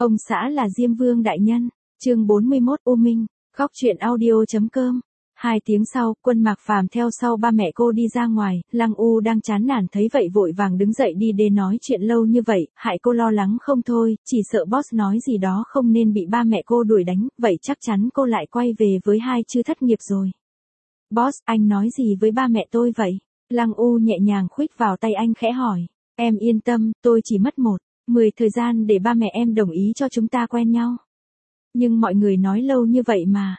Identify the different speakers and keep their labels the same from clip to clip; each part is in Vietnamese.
Speaker 1: Ông xã là Diêm Vương đại nhân. Chương 41 U Minh, góc truyện audio.com. 2 tiếng sau, Quân Mạc Phàm theo sau ba mẹ cô đi ra ngoài, Lăng U đang chán nản thấy vậy vội vàng đứng dậy đi đến nói chuyện lâu như vậy, hại cô lo lắng không thôi, chỉ sợ boss nói gì đó không nên bị ba mẹ cô đuổi đánh, vậy chắc chắn cô lại quay về với hai chữ thất nghiệp rồi. Boss, anh nói gì với ba mẹ tôi vậy? Lăng U nhẹ nhàng khuỵch vào tay anh khẽ hỏi. Em yên tâm, tôi chỉ mất 10 thời gian để ba mẹ em đồng ý cho chúng ta quen nhau. Nhưng mọi người nói lâu như vậy mà.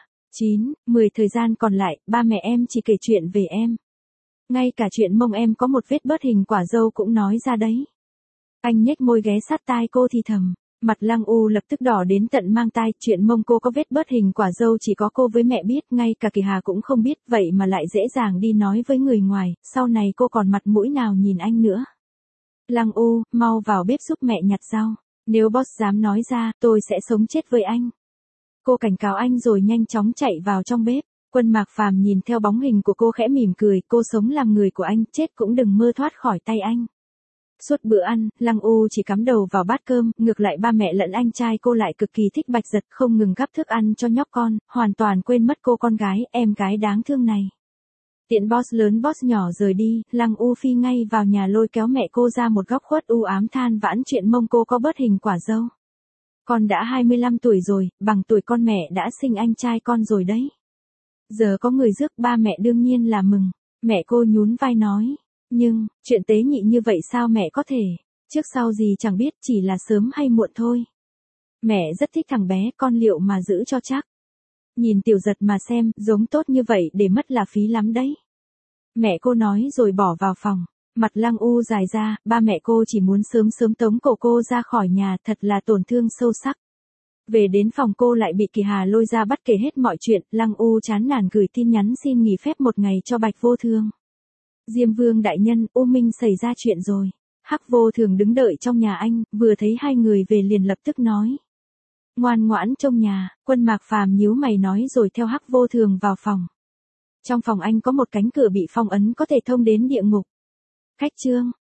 Speaker 1: 10 thời gian còn lại, ba mẹ em chỉ kể chuyện về em. Ngay cả chuyện mông em có một vết bớt hình quả dâu cũng nói ra đấy. Anh nhếch môi ghé sát tai cô thì thầm. Mặt Lăng U lập tức đỏ đến tận mang tai, chuyện mông cô có vết bớt hình quả dâu chỉ có cô với mẹ biết, ngay cả Kỳ Hà cũng không biết, vậy mà lại dễ dàng đi nói với người ngoài, sau này cô còn mặt mũi nào nhìn anh nữa. Lăng U, mau vào bếp giúp mẹ nhặt rau, nếu boss dám nói ra, tôi sẽ sống chết với anh. Cô cảnh cáo anh rồi nhanh chóng chạy vào trong bếp. Quân Mạc Phàm nhìn theo bóng hình của cô khẽ mỉm cười, cô sống làm người của anh, chết cũng đừng mơ thoát khỏi tay anh. Suốt bữa ăn, Lăng U chỉ cắm đầu vào bát cơm, ngược lại ba mẹ lẫn anh trai cô lại cực kỳ thích Bạch Giật, không ngừng gắp thức ăn cho nhóc con, hoàn toàn quên mất cô con gái, em gái đáng thương này. Tiện boss lớn boss nhỏ rời đi, Lăng U phi ngay vào nhà lôi kéo mẹ cô ra một góc khuất u ám than vãn chuyện mông cô có bớt hình quả dâu. Con đã 25 tuổi rồi, bằng tuổi con mẹ đã sinh anh trai con rồi đấy. Giờ có người rước ba mẹ đương nhiên là mừng. Mẹ cô nhún vai nói. Nhưng, chuyện tế nhị như vậy sao mẹ có thể? Trước sau gì chẳng biết, chỉ là sớm hay muộn thôi. Mẹ rất thích thằng bé, con liệu mà giữ cho chắc. Nhìn Tiểu Giật mà xem, giống tốt như vậy để mất là phí lắm đấy. Mẹ cô nói rồi bỏ vào phòng. Mặt Lăng U dài ra, ba mẹ cô chỉ muốn sớm sớm tống cổ cô ra khỏi nhà, thật là tổn thương sâu sắc. Về đến phòng cô lại bị Kỳ Hà lôi ra bắt kể hết mọi chuyện, Lăng U chán nản gửi tin nhắn xin nghỉ phép một ngày cho Bạch Vô Thường. Diêm Vương đại nhân, U Minh xảy ra chuyện rồi. Hắc Vô Thường đứng đợi trong nhà anh, vừa thấy hai người về liền lập tức nói. Ngoan ngoãn trong nhà, Quân Mạc Phàm nhíu mày nói rồi theo Hắc Vô Thường vào phòng. Trong phòng anh có một cánh cửa bị phong ấn có thể thông đến địa ngục. Khách trương,